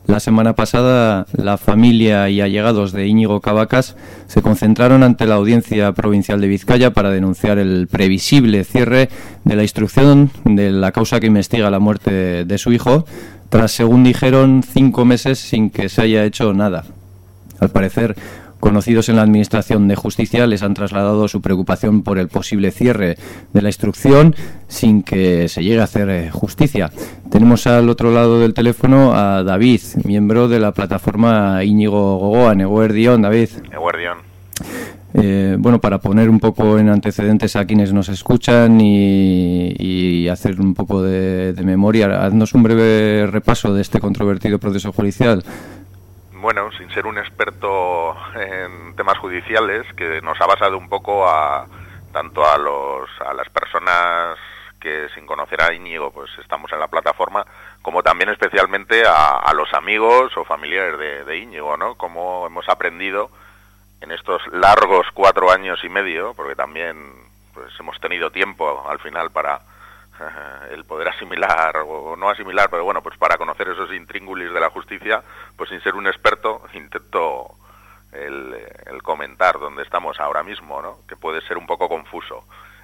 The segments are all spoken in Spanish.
La semana pasada, la familia y allegados de Íñigo Cabacas se concentraron ante la Audiencia Provincial de Vizcaya para denunciar el previsible cierre de la instrucción de la causa que investiga la muerte de su hijo, tras, según dijeron, 5 meses sin que se haya hecho nada. Al parecer, conocidos en la Administración de Justicia les han trasladado su preocupación por el posible cierre de la instrucción sin que se llegue a hacer justicia. Tenemos al otro lado del teléfono a David, miembro de la plataforma Íñigo Gogoa. Eguerdión, David. Eguerdión. Bueno, para poner un poco en antecedentes a quienes nos escuchan y hacer un poco de memoria, haznos un breve repaso de este controvertido proceso judicial. Bueno, sin ser un experto en temas judiciales, que nos ha basado un poco tanto a las personas que sin conocer a Íñigo pues estamos en la plataforma, como también especialmente a los amigos o familiares de Íñigo, ¿no? Cómo hemos aprendido en estos largos 4 años y medio, porque también pues hemos tenido tiempo al final para el poder asimilar o no asimilar, pero bueno, pues para conocer esos intríngulis de la justicia, pues sin ser un experto intento el comentar dónde estamos ahora mismo, ¿no? Que puede ser un poco confuso.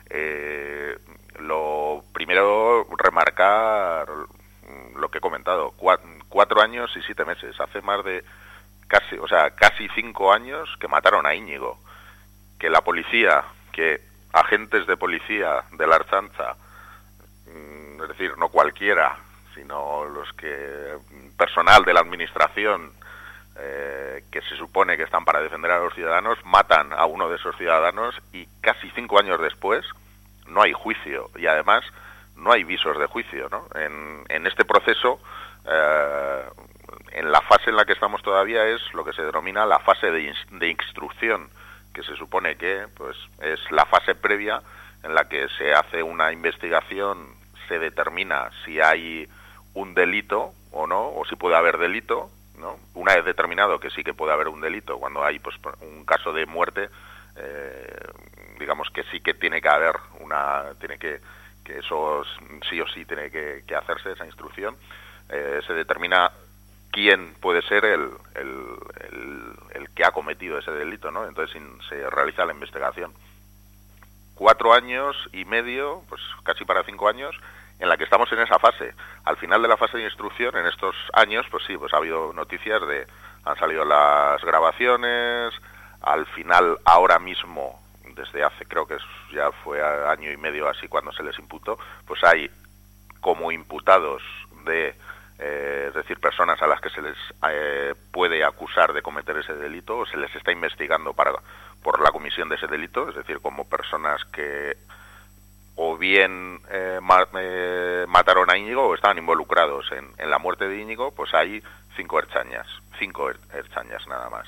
Lo primero, remarcar lo que he comentado, 4 años y 7 meses, hace más de casi 5 años que mataron a Íñigo, que la policía, que agentes de policía de la Ertzaintza, es decir, no cualquiera, sino personal de la administración que se supone que están para defender a los ciudadanos, matan a uno de esos ciudadanos y casi 5 años después no hay juicio y además no hay visos de juicio, ¿no? En este proceso, en la fase en la que estamos todavía es lo que se denomina la fase de instrucción, que se supone que pues es la fase previa en la que se hace una investigación, se determina si hay un delito o no, o si puede haber delito, ¿no? Una vez determinado que sí que puede haber un delito, cuando hay pues un caso de muerte, digamos que sí que tiene que haber que eso sí o sí tiene que hacerse, esa instrucción, se determina quién puede ser el que ha cometido ese delito, ¿no? Entonces se realiza la investigación. 4 años y medio, pues casi para 5 años, en la que estamos en esa fase. Al final de la fase de instrucción, en estos años, pues sí, pues ha habido noticias han salido las grabaciones, al final, ahora mismo, desde hace, creo que ya fue año y medio así cuando se les imputó, pues hay como imputados es decir, personas a las que se les puede acusar de cometer ese delito, o se les está investigando por la comisión de ese delito, es decir, como personas que o bien mataron a Íñigo o estaban involucrados en la muerte de Íñigo, pues hay 5 ertzainas nada más,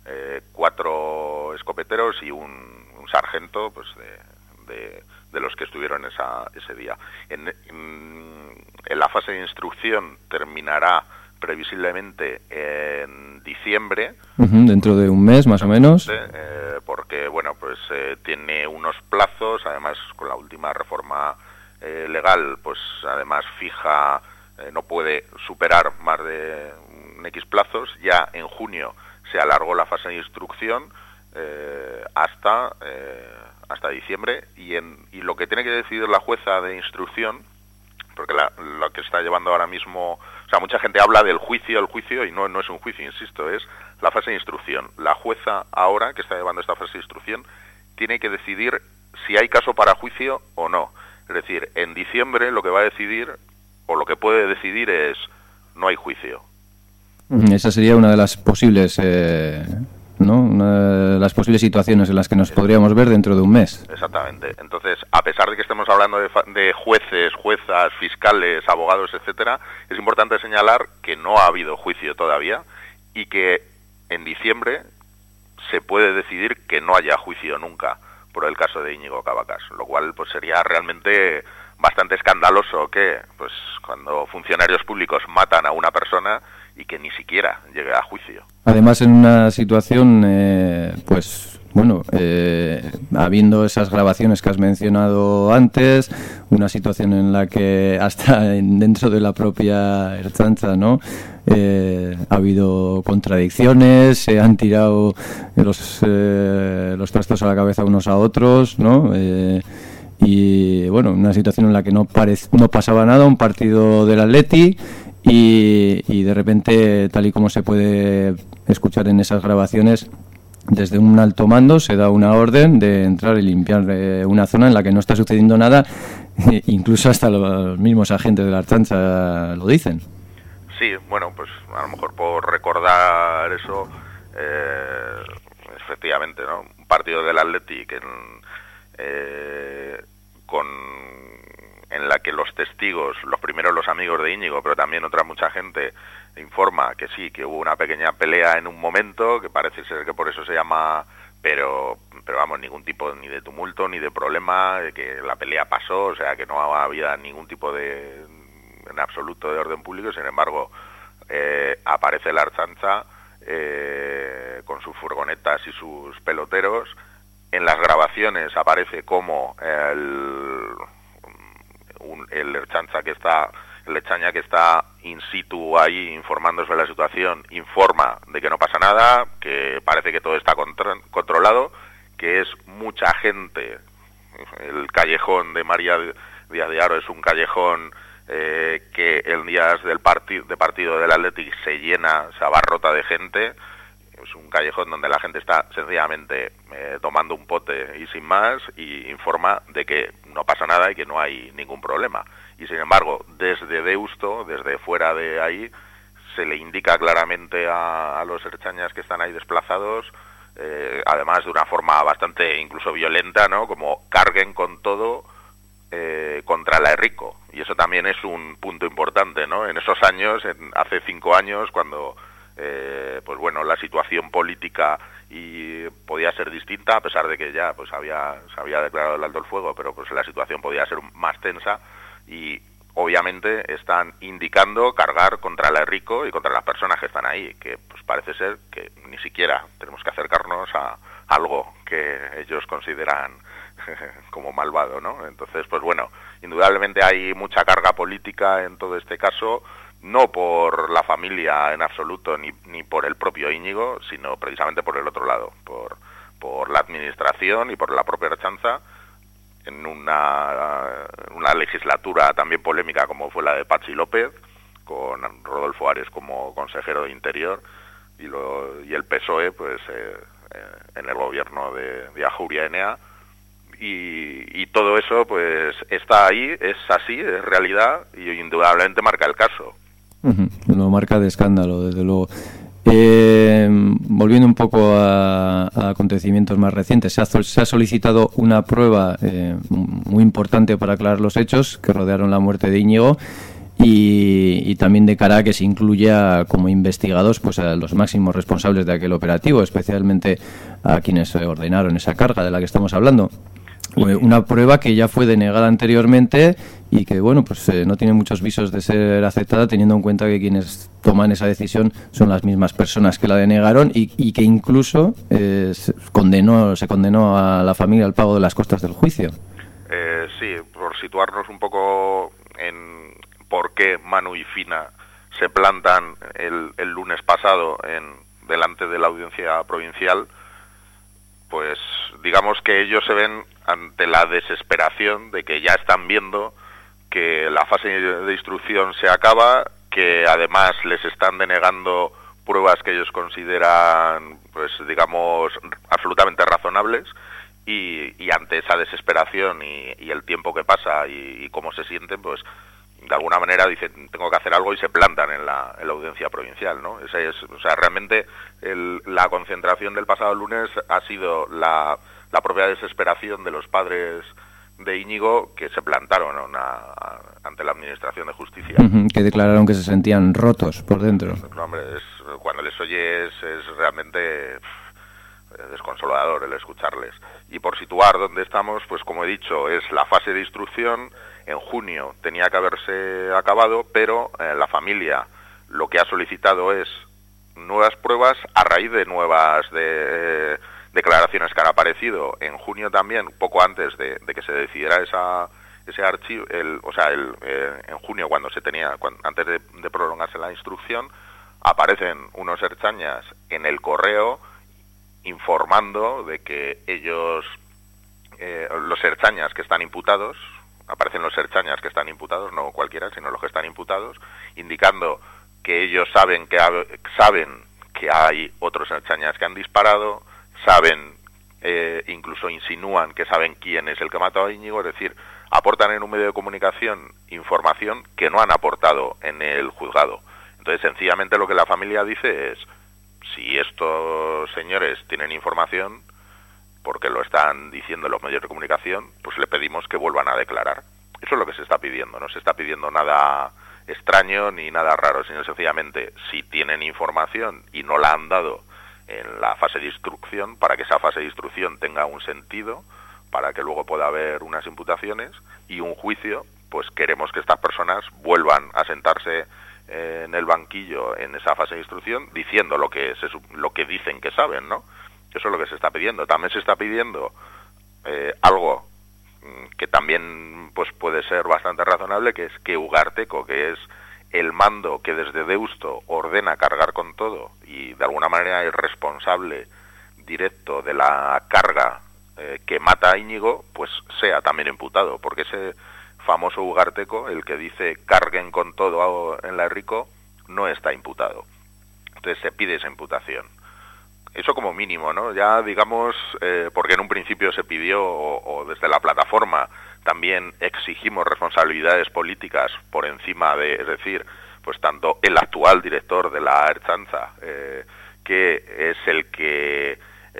4 escopeteros y un sargento pues de los que estuvieron ese día. En la fase de instrucción terminará previsiblemente en diciembre. Dentro de un mes, más o menos. Porque, bueno, pues tiene unos plazos, además con la última reforma legal, pues además fija, no puede superar más de un X plazos. Ya en junio se alargó la fase de instrucción hasta diciembre, y lo que tiene que decidir la jueza de instrucción, porque lo que está llevando ahora mismo, o sea, mucha gente habla del juicio, y no es un juicio, insisto, es la fase de instrucción. La jueza ahora, que está llevando esta fase de instrucción, tiene que decidir si hay caso para juicio o no. Es decir, en diciembre lo que va a decidir, o lo que puede decidir, es no hay juicio. Esa sería una de las posibles Una de las posibles situaciones en las que nos podríamos ver dentro de un mes. Exactamente. Entonces, a pesar de que estemos hablando de jueces, juezas, fiscales, abogados, etcétera, es importante señalar que no ha habido juicio todavía y que en diciembre se puede decidir que no haya juicio nunca por el caso de Íñigo Cabacas, lo cual pues sería realmente bastante escandaloso que pues cuando funcionarios públicos matan a una persona y que ni siquiera llegue a juicio. Además, en una situación pues bueno, habiendo esas grabaciones que has mencionado antes, una situación en la que hasta dentro de la propia Ertzaintza, ¿no? Ha habido contradicciones, se han tirado los trastos a la cabeza unos a otros, ¿no? Y bueno, una situación en la que no pasaba nada, un partido del Atleti y de repente, tal y como se puede escuchar en esas grabaciones, desde un alto mando se da una orden de entrar y limpiar una zona en la que no está sucediendo nada, incluso hasta los mismos agentes de la Ertzaintza lo dicen. Sí, bueno, pues a lo mejor por recordar eso, efectivamente, ¿no? Un partido del Atleti que en la que los testigos, los primeros los amigos de Íñigo, pero también otra mucha gente informa que sí, que hubo una pequeña pelea en un momento, que parece ser que por eso se llama, pero vamos, ningún tipo ni de tumulto ni de problema, que la pelea pasó, o sea, que no había ningún tipo en absoluto de orden público. Sin embargo, aparece la Ertzaintza con sus furgonetas y sus peloteros. En las grabaciones aparece como el Ertzaintza el Ertzaina que está in situ ahí informando sobre la situación, informa de que no pasa nada, que parece que todo está controlado, que es mucha gente. El callejón de María Díaz de Haro es un callejón que en días de partido del Athletic se llena, se abarrota de gente. Es un callejón donde la gente está sencillamente tomando un pote y sin más, y informa de que no pasa nada y que no hay ningún problema. Y sin embargo, desde Deusto, desde fuera de ahí, se le indica claramente a los ertzañas que están ahí desplazados, además de una forma bastante incluso violenta, ¿no? Como carguen con todo contra la Errico. Y eso también es un punto importante, ¿no? En esos años, hace 5 años, cuando pues bueno, la situación política podía ser distinta, a pesar de que ya pues se había declarado el alto el fuego, pero pues la situación podía ser más tensa, y obviamente están indicando cargar contra la Errico y contra las personas que están ahí, que pues parece ser que ni siquiera tenemos que acercarnos a algo que ellos consideran como malvado, ¿no? Entonces, pues bueno, indudablemente hay mucha carga política en todo este caso, no por la familia en absoluto, ni por el propio Íñigo, sino precisamente por el otro lado, por la administración y por la propia Ertzaintza, en una legislatura también polémica como fue la de Patxi López, con Rodolfo Ares como consejero de Interior, y el PSOE pues en el gobierno de Ajuria Enea, y todo eso pues está ahí, es así, es realidad, y indudablemente marca el caso. Lo marca de escándalo, desde luego. Volviendo un poco a acontecimientos más recientes, se ha solicitado una prueba muy importante para aclarar los hechos que rodearon la muerte de Íñigo, y también de cara a que se incluya como investigados pues a los máximos responsables de aquel operativo, especialmente a quienes ordenaron esa carga de la que estamos hablando. Una prueba que ya fue denegada anteriormente y que, bueno, pues no tiene muchos visos de ser aceptada, teniendo en cuenta que quienes toman esa decisión son las mismas personas que la denegaron, y que incluso se condenó a la familia al pago de las costas del juicio. Sí, por situarnos un poco en por qué Manu y Fina se plantan el lunes pasado delante de la audiencia provincial, pues digamos que ellos se ven ante la desesperación de que ya están viendo que la fase de instrucción se acaba, que además les están denegando pruebas que ellos consideran, pues digamos, absolutamente razonables, y ante esa desesperación y el tiempo que pasa y cómo se sienten, pues de alguna manera dicen, tengo que hacer algo, y se plantan en la audiencia provincial, ¿no? O sea, realmente la concentración del pasado lunes ha sido la propia desesperación de los padres de Íñigo, que se plantaron ante la Administración de Justicia. Que declararon que se sentían rotos por dentro. No, hombre, cuando les oyes es realmente desconsolador el escucharles. Y por situar dónde estamos, pues como he dicho, es la fase de instrucción. En junio tenía que haberse acabado, pero la familia lo que ha solicitado es nuevas pruebas a raíz de nuevas declaraciones que han aparecido en junio también, poco antes de que se decidiera ese archivo, en junio antes de prolongarse la instrucción, aparecen unos ertzañas en el correo informando de que ellos, los ertzañas que están imputados, aparecen los ertzañas que están imputados, no cualquiera, sino los que están imputados, indicando que ellos saben que hay otros ertzañas que han disparado, saben, incluso insinúan que saben quién es el que mató a Íñigo, es decir, aportan en un medio de comunicación información que no han aportado en el juzgado. Entonces, sencillamente lo que la familia dice es, si estos señores tienen información, porque lo están diciendo en los medios de comunicación, pues le pedimos que vuelvan a declarar. Eso es lo que se está pidiendo, no se está pidiendo nada extraño ni nada raro, sino sencillamente, si tienen información y no la han dado en la fase de instrucción, para que esa fase de instrucción tenga un sentido, para que luego pueda haber unas imputaciones y un juicio, pues queremos que estas personas vuelvan a sentarse en el banquillo en esa fase de instrucción diciendo lo que dicen que saben, ¿no? Eso es lo que se está pidiendo. También se está pidiendo algo que también pues puede ser bastante razonable, que es que Ugarteco, que es el mando que desde Deusto ordena cargar con todo y de alguna manera es responsable directo de la carga que mata a Íñigo, pues sea también imputado, porque ese famoso Ugarteco, el que dice carguen con todo en la Rico, no está imputado. Entonces se pide esa imputación. Eso como mínimo, ¿no? Ya digamos, porque en un principio se pidió, o desde la plataforma también exigimos responsabilidades políticas por encima de, es decir, pues tanto el actual director de la Ertzaintza, que es el que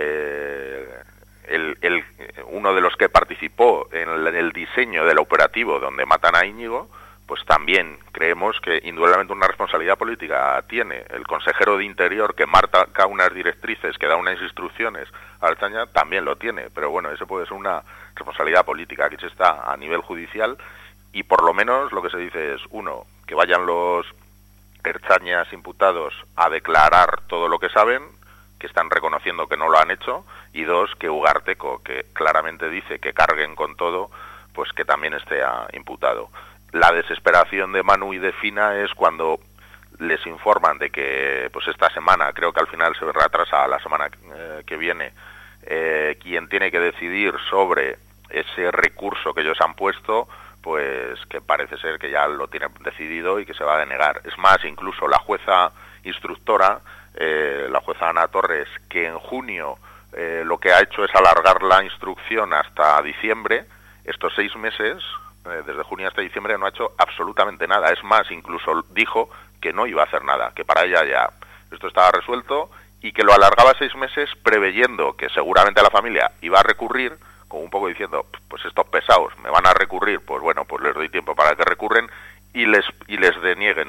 uno de los que participó en el diseño del operativo donde matan a Íñigo, pues también creemos que indudablemente una responsabilidad política tiene. El consejero de Interior, que marca unas directrices, que da unas instrucciones a Ertzaintza, también lo tiene, pero bueno, eso puede ser una responsabilidad política. Aquí se está a nivel judicial y por lo menos lo que se dice es, uno, que vayan los ertzainas imputados a declarar todo lo que saben, que están reconociendo que no lo han hecho, y dos, que Ugarteco, que claramente dice que carguen con todo, pues que también esté imputado. La desesperación de Manu y de Fina es cuando les informan de que pues esta semana, creo que al final se retrasa a la semana que viene, quien tiene que decidir sobre ese recurso que ellos han puesto, pues que parece ser que ya lo tienen decidido y que se va a denegar. Es más, incluso la jueza instructora, la jueza Ana Torres, que en junio lo que ha hecho es alargar la instrucción hasta diciembre, estos 6 meses, desde junio hasta diciembre, no ha hecho absolutamente nada. Es más, incluso dijo que no iba a hacer nada, que para ella ya esto estaba resuelto y que lo alargaba 6 meses preveyendo que seguramente la familia iba a recurrir, como un poco diciendo, pues estos pesados me van a recurrir, pues bueno, pues les doy tiempo para que recurren y les denieguen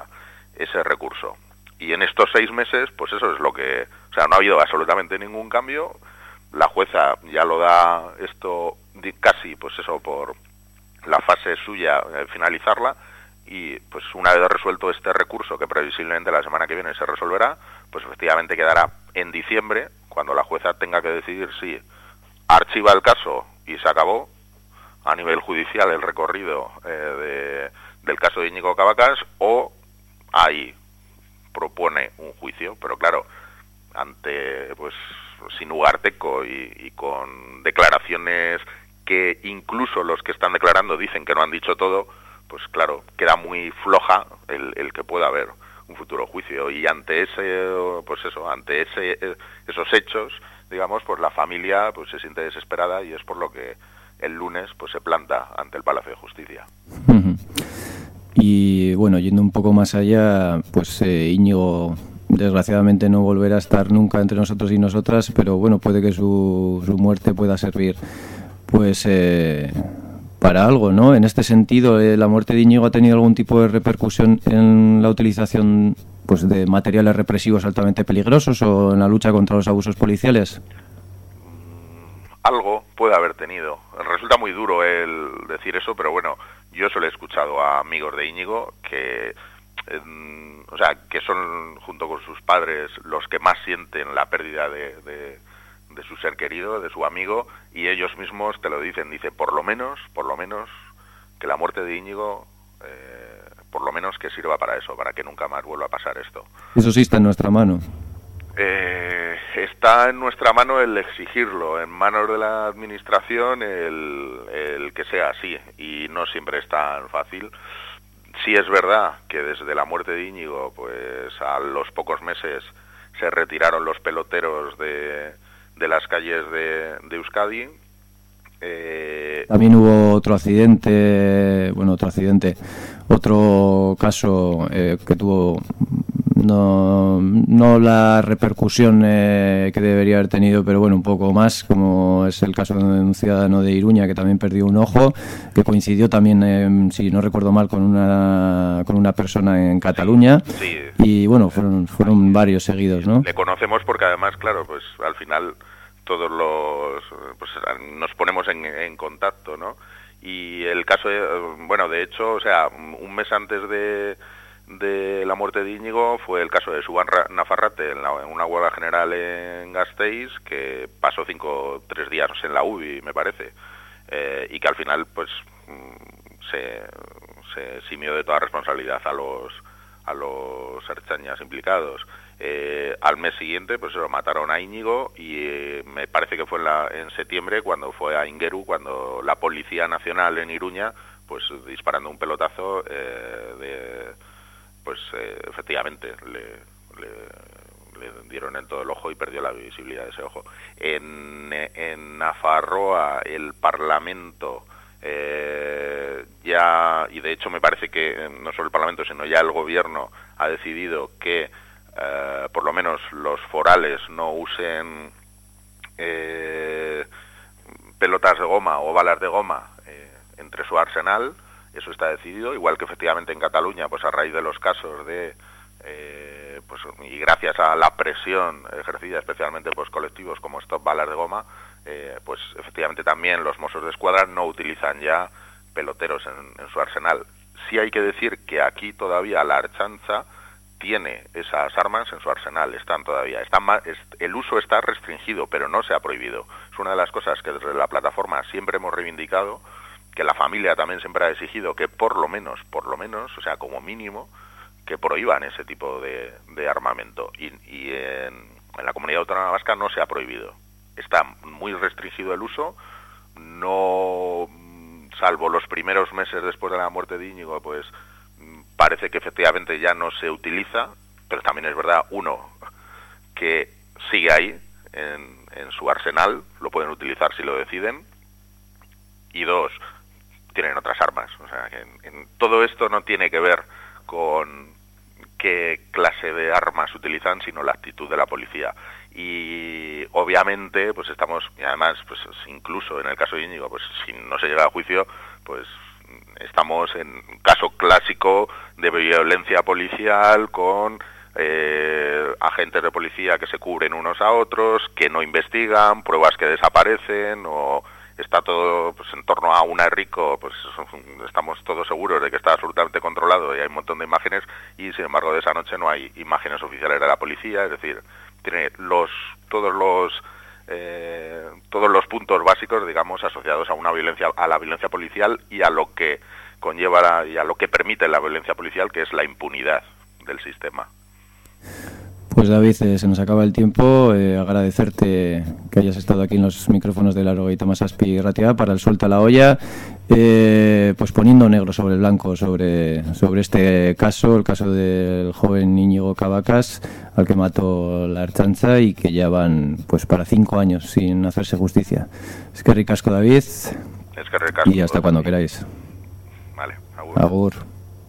ese recurso. Y en estos 6 meses, pues eso es lo que... O sea, no ha habido absolutamente ningún cambio. La jueza ya lo da esto casi, pues eso, por la fase suya, finalizarla, y pues una vez resuelto este recurso, que previsiblemente la semana que viene se resolverá, pues efectivamente quedará en diciembre, cuando la jueza tenga que decidir si archiva el caso y se acabó a nivel judicial el recorrido del caso de Íñigo Cabacas, o ahí propone un juicio, pero claro, ante pues sin Ugarteco y con declaraciones que incluso los que están declarando dicen que no han dicho todo, pues claro, queda muy floja el que pueda haber un futuro juicio. Y ante esos hechos, digamos, pues la familia pues se siente desesperada, y es por lo que el lunes pues se planta ante el Palacio de Justicia. Y bueno, yendo un poco más allá, pues Íñigo desgraciadamente no volverá a estar nunca entre nosotros y nosotras, pero bueno, puede que su muerte pueda servir pues para algo, ¿no? En este sentido, ¿la muerte de Íñigo ha tenido algún tipo de repercusión en la utilización pues de materiales represivos altamente peligrosos o en la lucha contra los abusos policiales? Algo puede haber tenido. Resulta muy duro el decir eso, pero bueno, yo se lo he escuchado a amigos de Íñigo que que son, junto con sus padres, los que más sienten la pérdida de su ser querido, de su amigo, y ellos mismos te lo dicen, dice, por lo menos, que la muerte de Íñigo, por lo menos que sirva para eso, para que nunca más vuelva a pasar esto. Eso sí está en nuestra mano. Está en nuestra mano el exigirlo, en manos de la administración el que sea así, y no siempre es tan fácil. Sí es verdad que desde la muerte de Íñigo, pues a los pocos meses se retiraron los peloteros de las calles de Euskadi. También hubo otro caso que tuvo no la repercusión que debería haber tenido, pero bueno, un poco más, como es el caso de un ciudadano de Iruña que también perdió un ojo, que coincidió también, si no recuerdo mal, con una persona en Cataluña. Sí. Y bueno, fueron varios seguidos, ¿no? Le conocemos porque además, claro, pues al final todos pues nos ponemos en contacto, ¿no? Y el caso, bueno, de hecho, o sea, un mes antes de la muerte de Íñigo fue el caso de Suban Nafarrate en una huelga general en Gasteiz, que pasó 3 días en la UBI, me parece, y que al final pues se eximió de toda responsabilidad a los ertzainas implicados. Al mes siguiente pues se lo mataron a Íñigo, y me parece que fue en septiembre cuando fue a Ingeru, cuando la Policía Nacional en Iruña, pues disparando un pelotazo, efectivamente le dieron en todo el ojo y perdió la visibilidad de ese ojo. En Nafarroa el Parlamento ya, y de hecho me parece que no solo el Parlamento sino ya el Gobierno ha decidido que por lo menos los forales no usen pelotas de goma o balas de goma entre su arsenal. Eso está decidido, igual que efectivamente en Cataluña, pues a raíz de los casos y gracias a la presión ejercida especialmente por colectivos como Stop Balas de Goma, pues efectivamente también los Mossos de Escuadra no utilizan ya peloteros en su arsenal. Sí hay que decir que aquí todavía la Ertzaintza tiene esas armas en su arsenal, están todavía. El uso está restringido, pero no se ha prohibido. Es una de las cosas que desde la plataforma siempre hemos reivindicado, que la familia también siempre ha exigido que por lo menos, o sea, como mínimo, que prohíban ese tipo de armamento. Y en la Comunidad Autónoma Vasca no se ha prohibido. Está muy restringido el uso, no, salvo los primeros meses después de la muerte de Íñigo, pues parece que efectivamente ya no se utiliza, pero también es verdad, uno, que sigue ahí en su arsenal, lo pueden utilizar si lo deciden, y dos, tienen otras armas. O sea, que en todo esto no tiene que ver con qué clase de armas utilizan, sino la actitud de la policía. Y obviamente, pues y además, pues incluso en el caso de Íñigo, pues si no se llega a juicio, pues estamos en un caso clásico de violencia policial con agentes de policía que se cubren unos a otros, que no investigan, pruebas que desaparecen, o está todo pues en torno a una rico, pues estamos todos seguros de que está absolutamente controlado y hay un montón de imágenes, y sin embargo de esa noche no hay imágenes oficiales de la policía. Es decir, tiene todos los puntos básicos, digamos, asociados a la violencia policial y a lo que conlleva y a lo que permite la violencia policial, que es la impunidad del sistema. Pues David, se nos acaba el tiempo. Agradecerte que hayas estado aquí en los micrófonos de Largo y Tomás Aspi Ratia para el Suelta la Olla, pues poniendo negro sobre blanco sobre este caso, el caso del joven Íñigo Cabacas, al que mató la Ertzaintza y que ya van pues para 5 años sin hacerse justicia. Es que ricasco, David. Es que ricasco. Y hasta cuando queráis. Vale, agur. Agur.